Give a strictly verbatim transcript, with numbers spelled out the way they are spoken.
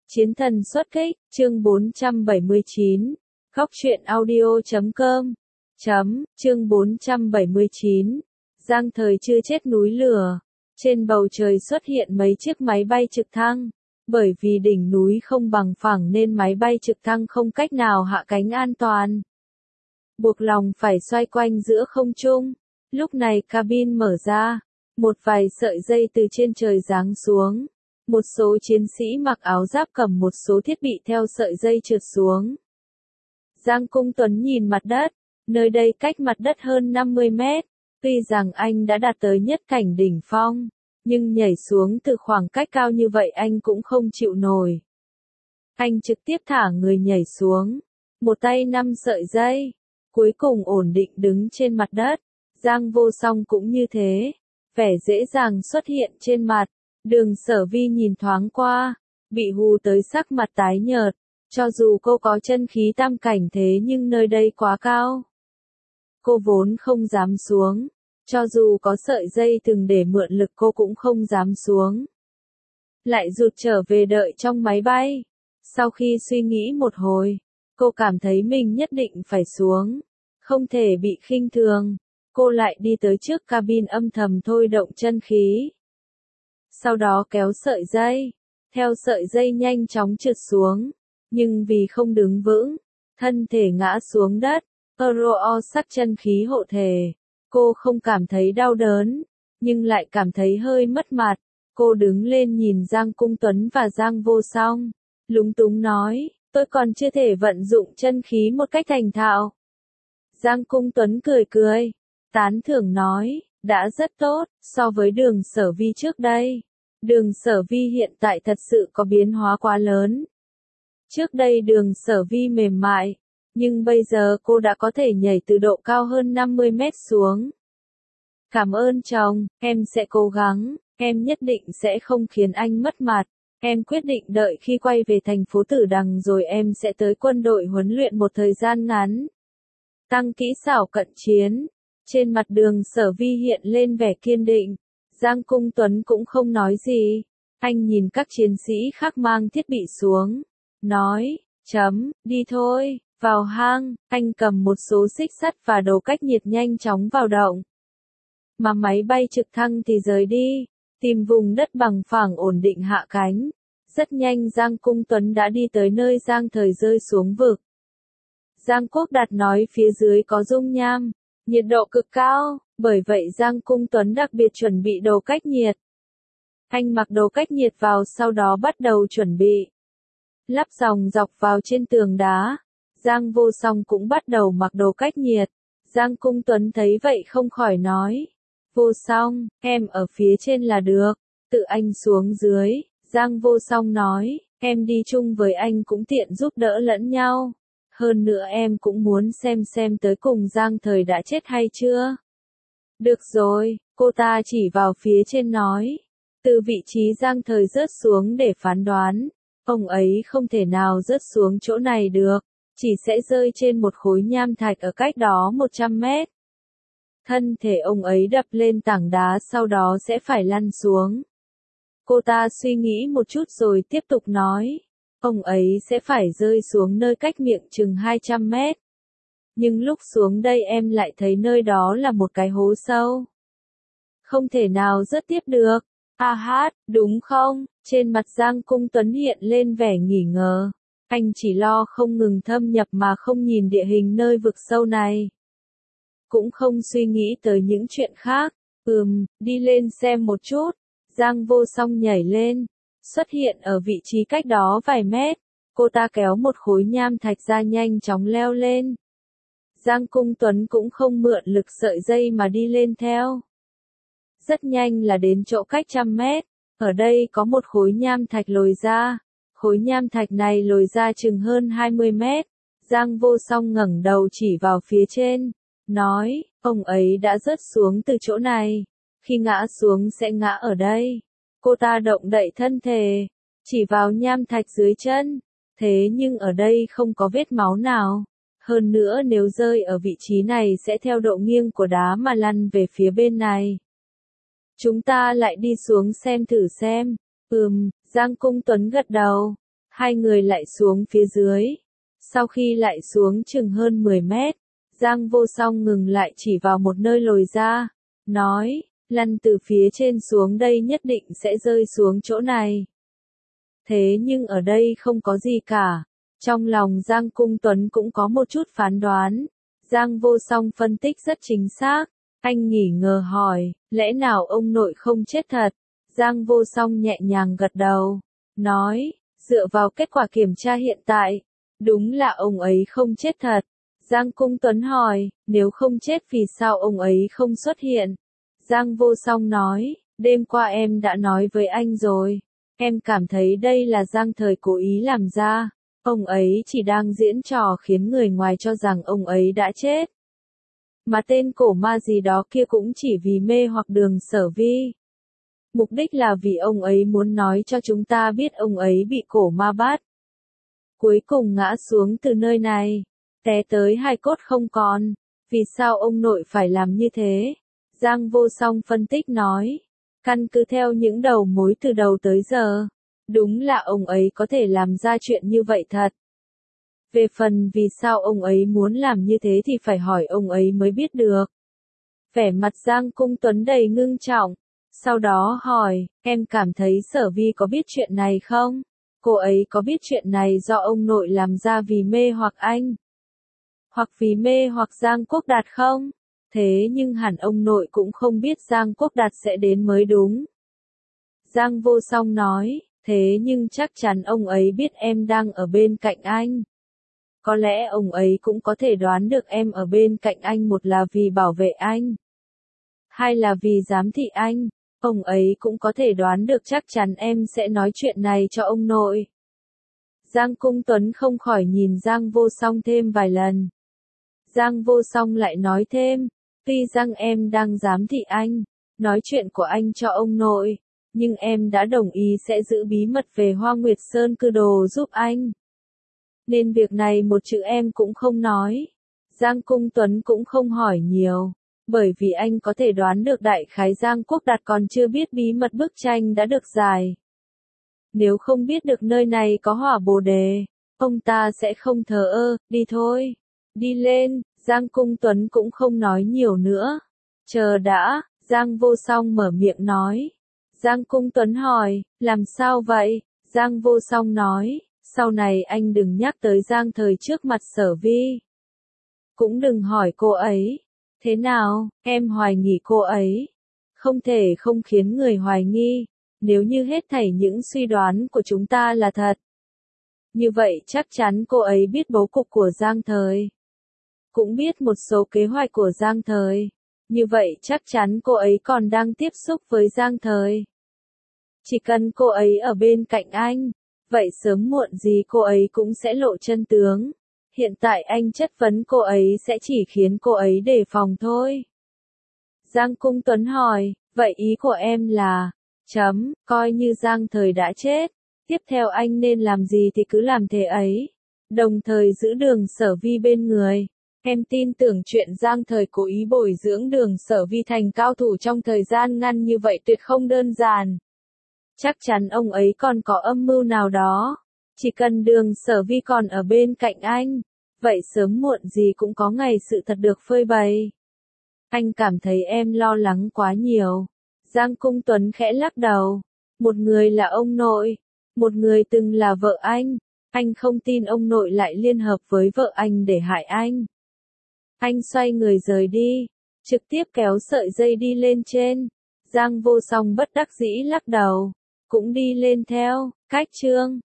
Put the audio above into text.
Chiến thần xuất kích, chương bốn trăm bảy mươi chín. Góc truyện audio chấm com. Chấm, chương bốn trăm bảy mươi chín. Giang Thời chưa chết núi lửa. Trên bầu trời xuất hiện mấy chiếc máy bay trực thăng. Bởi vì đỉnh núi không bằng phẳng nên máy bay trực thăng không cách nào hạ cánh an toàn. Buộc lòng phải xoay quanh giữa không trung. Lúc này cabin mở ra. Một vài sợi dây từ trên trời giáng xuống. Một số chiến sĩ mặc áo giáp cầm một số thiết bị theo sợi dây trượt xuống. Giang Cung Tuấn nhìn mặt đất, nơi đây cách mặt đất hơn năm mươi mét, tuy rằng anh đã đạt tới nhất cảnh đỉnh phong, nhưng nhảy xuống từ khoảng cách cao như vậy anh cũng không chịu nổi. Anh trực tiếp thả người nhảy xuống, một tay năm sợi dây, cuối cùng ổn định đứng trên mặt đất. Giang Vô Song cũng như thế, vẻ dễ dàng xuất hiện trên mặt. Đường Sở Vi nhìn thoáng qua, bị hù tới sắc mặt tái nhợt, cho dù cô có chân khí tam cảnh thế nhưng nơi đây quá cao. Cô vốn không dám xuống, cho dù có sợi dây từng để mượn lực cô cũng không dám xuống. Lại rụt trở về đợi trong máy bay. Sau khi suy nghĩ một hồi, cô cảm thấy mình nhất định phải xuống, không thể bị khinh thường. Cô lại đi tới trước cabin âm thầm thôi động chân khí. Sau đó kéo sợi dây, theo sợi dây nhanh chóng trượt xuống, nhưng vì không đứng vững, thân thể ngã xuống đất, Euro sắc chân khí hộ thể. Cô không cảm thấy đau đớn, nhưng lại cảm thấy hơi mất mặt. Cô đứng lên nhìn Giang Cung Tuấn và Giang Vô Song, lúng túng nói, tôi còn chưa thể vận dụng chân khí một cách thành thạo. Giang Cung Tuấn cười cười, tán thưởng nói, đã rất tốt, so với Đường Sở Vi trước đây. Đường Sở Vi hiện tại thật sự có biến hóa quá lớn. Trước đây Đường Sở Vi mềm mại, nhưng bây giờ cô đã có thể nhảy từ độ cao hơn năm mươi mét xuống. Cảm ơn chồng, em sẽ cố gắng, em nhất định sẽ không khiến anh mất mặt. Em quyết định đợi khi quay về thành phố Tử Đằng rồi em sẽ tới quân đội huấn luyện một thời gian ngắn. Tăng kỹ xảo cận chiến. Trên mặt Đường Sở Vi hiện lên vẻ kiên định. Giang Cung Tuấn cũng không nói gì. Anh nhìn các chiến sĩ khác mang thiết bị xuống. Nói, chấm, đi thôi, vào hang. Anh cầm một số xích sắt và đồ cách nhiệt nhanh chóng vào động. Mà máy bay trực thăng thì rời đi. Tìm vùng đất bằng phẳng ổn định hạ cánh. Rất nhanh Giang Cung Tuấn đã đi tới nơi Giang Thời rơi xuống vực. Giang Quốc Đạt nói phía dưới có dung nham. Nhiệt độ cực cao, bởi vậy Giang Cung Tuấn đặc biệt chuẩn bị đồ cách nhiệt. Anh mặc đồ cách nhiệt vào sau đó bắt đầu chuẩn bị. Lắp dòng dọc vào trên tường đá. Giang Vô Song cũng bắt đầu mặc đồ cách nhiệt. Giang Cung Tuấn thấy vậy không khỏi nói. Vô Song, em ở phía trên là được, tự anh xuống dưới. Giang Vô Song nói, em đi chung với anh cũng tiện giúp đỡ lẫn nhau. Hơn nữa em cũng muốn xem xem tới cùng Giang Thời đã chết hay chưa. Được rồi, cô ta chỉ vào phía trên nói. Từ vị trí Giang Thời rớt xuống để phán đoán, ông ấy không thể nào rớt xuống chỗ này được, chỉ sẽ rơi trên một khối nham thạch ở cách đó một trăm mét. Thân thể ông ấy đập lên tảng đá sau đó sẽ phải lăn xuống. Cô ta suy nghĩ một chút rồi tiếp tục nói. Ông ấy sẽ phải rơi xuống nơi cách miệng chừng hai trăm mét. Nhưng lúc xuống đây em lại thấy nơi đó là một cái hố sâu. Không thể nào rớt tiếp được. À hát, đúng không? Trên mặt Giang Cung Tuấn hiện lên vẻ nghi ngờ. Anh chỉ lo không ngừng thâm nhập mà không nhìn địa hình nơi vực sâu này. Cũng không suy nghĩ tới những chuyện khác. Ừm, đi lên xem một chút. Giang Vô Song nhảy lên. Xuất hiện ở vị trí cách đó vài mét, cô ta kéo một khối nham thạch ra nhanh chóng leo lên. Giang Cung Tuấn cũng không mượn lực sợi dây mà đi lên theo. Rất nhanh là đến chỗ cách trăm mét, ở đây có một khối nham thạch lồi ra. Khối nham thạch này lồi ra chừng hơn hai mươi mét. Giang Vô Song ngẩng đầu chỉ vào phía trên, nói, ông ấy đã rớt xuống từ chỗ này, khi ngã xuống sẽ ngã ở đây. Cô ta động đậy thân thể, chỉ vào nham thạch dưới chân, thế nhưng ở đây không có vết máu nào. Hơn nữa nếu rơi ở vị trí này sẽ theo độ nghiêng của đá mà lăn về phía bên này. Chúng ta lại đi xuống xem thử xem. Ừm, Giang Cung Tuấn gật đầu. Hai người lại xuống phía dưới. Sau khi lại xuống chừng hơn mười mét, Giang Vô Song ngừng lại chỉ vào một nơi lồi ra, nói, lăn từ phía trên xuống đây nhất định sẽ rơi xuống chỗ này. Thế nhưng ở đây không có gì cả. Trong lòng Giang Cung Tuấn cũng có một chút phán đoán. Giang Vô Song phân tích rất chính xác. Anh nghỉ ngờ hỏi, lẽ nào ông nội không chết thật? Giang Vô Song nhẹ nhàng gật đầu, nói, dựa vào kết quả kiểm tra hiện tại, đúng là ông ấy không chết thật. Giang Cung Tuấn hỏi, nếu không chết vì sao ông ấy không xuất hiện? Giang Vô Song nói, đêm qua em đã nói với anh rồi, em cảm thấy đây là Giang Thời cố ý làm ra, ông ấy chỉ đang diễn trò khiến người ngoài cho rằng ông ấy đã chết. Mà tên cổ ma gì đó kia cũng chỉ vì mê hoặc Đường Sở Vi. Mục đích là vì ông ấy muốn nói cho chúng ta biết ông ấy bị cổ ma bắt. Cuối cùng ngã xuống từ nơi này, té tới hai cốt không còn. Vì sao ông nội phải làm như thế? Giang Vô Song phân tích nói. Căn cứ theo những đầu mối từ đầu tới giờ, đúng là ông ấy có thể làm ra chuyện như vậy thật. Về phần vì sao ông ấy muốn làm như thế thì phải hỏi ông ấy mới biết được. Vẻ mặt Giang Cung Tuấn đầy ngưng trọng. Sau đó hỏi, em cảm thấy Sở Vi có biết chuyện này không? Cô ấy có biết chuyện này do ông nội làm ra vì mê hoặc anh? Hoặc vì mê hoặc Giang Quốc Đạt không? Thế nhưng hẳn ông nội cũng không biết Giang Quốc Đạt sẽ đến mới đúng. Giang Vô Song nói, thế nhưng chắc chắn ông ấy biết em đang ở bên cạnh anh. Có lẽ ông ấy cũng có thể đoán được em ở bên cạnh anh, một là vì bảo vệ anh, hai là vì giám thị anh. Ông ấy cũng có thể đoán được chắc chắn em sẽ nói chuyện này cho ông nội. Giang Cung Tuấn không khỏi nhìn Giang Vô Song thêm vài lần. Giang Vô Song lại nói thêm, tuy rằng em đang giám thị anh, nói chuyện của anh cho ông nội, nhưng em đã đồng ý sẽ giữ bí mật về Hoa Nguyệt Sơn Cư Đồ giúp anh. Nên việc này một chữ em cũng không nói. Giang Cung Tuấn cũng không hỏi nhiều, bởi vì anh có thể đoán được đại khái Giang Quốc Đạt còn chưa biết bí mật bức tranh đã được giải. Nếu không biết được nơi này có hỏa bồ đề, ông ta sẽ không thờ ơ, đi thôi, đi lên. Giang Cung Tuấn cũng không nói nhiều nữa. Chờ đã, Giang Vô Song mở miệng nói. Giang Cung Tuấn hỏi, làm sao vậy? Giang Vô Song nói, sau này anh đừng nhắc tới Giang Thời trước mặt Sở Vi. Cũng đừng hỏi cô ấy. Thế nào, em hoài nghi cô ấy? Không thể không khiến người hoài nghi, nếu như hết thảy những suy đoán của chúng ta là thật. Như vậy chắc chắn cô ấy biết bố cục của Giang Thời. Cũng biết một số kế hoạch của Giang Thời. Như vậy chắc chắn cô ấy còn đang tiếp xúc với Giang Thời. Chỉ cần cô ấy ở bên cạnh anh, vậy sớm muộn gì cô ấy cũng sẽ lộ chân tướng. Hiện tại anh chất vấn cô ấy sẽ chỉ khiến cô ấy đề phòng thôi. Giang Cung Tuấn hỏi, vậy ý của em là, chấm, coi như Giang Thời đã chết, tiếp theo anh nên làm gì thì cứ làm thế ấy, đồng thời giữ Đường Sở Vi bên người. Em tin tưởng chuyện Giang Thời cố ý bồi dưỡng Đường Sở Vi thành cao thủ trong thời gian ngắn như vậy tuyệt không đơn giản. Chắc chắn ông ấy còn có âm mưu nào đó. Chỉ cần Đường Sở Vi còn ở bên cạnh anh, vậy sớm muộn gì cũng có ngày sự thật được phơi bày. Anh cảm thấy em lo lắng quá nhiều. Giang Cung Tuấn khẽ lắc đầu. Một người là ông nội, một người từng là vợ anh. Anh không tin ông nội lại liên hợp với vợ anh để hại anh. Anh xoay người rời đi, trực tiếp kéo sợi dây đi lên trên. Giang Vô Song bất đắc dĩ lắc đầu, cũng đi lên theo. Cách chương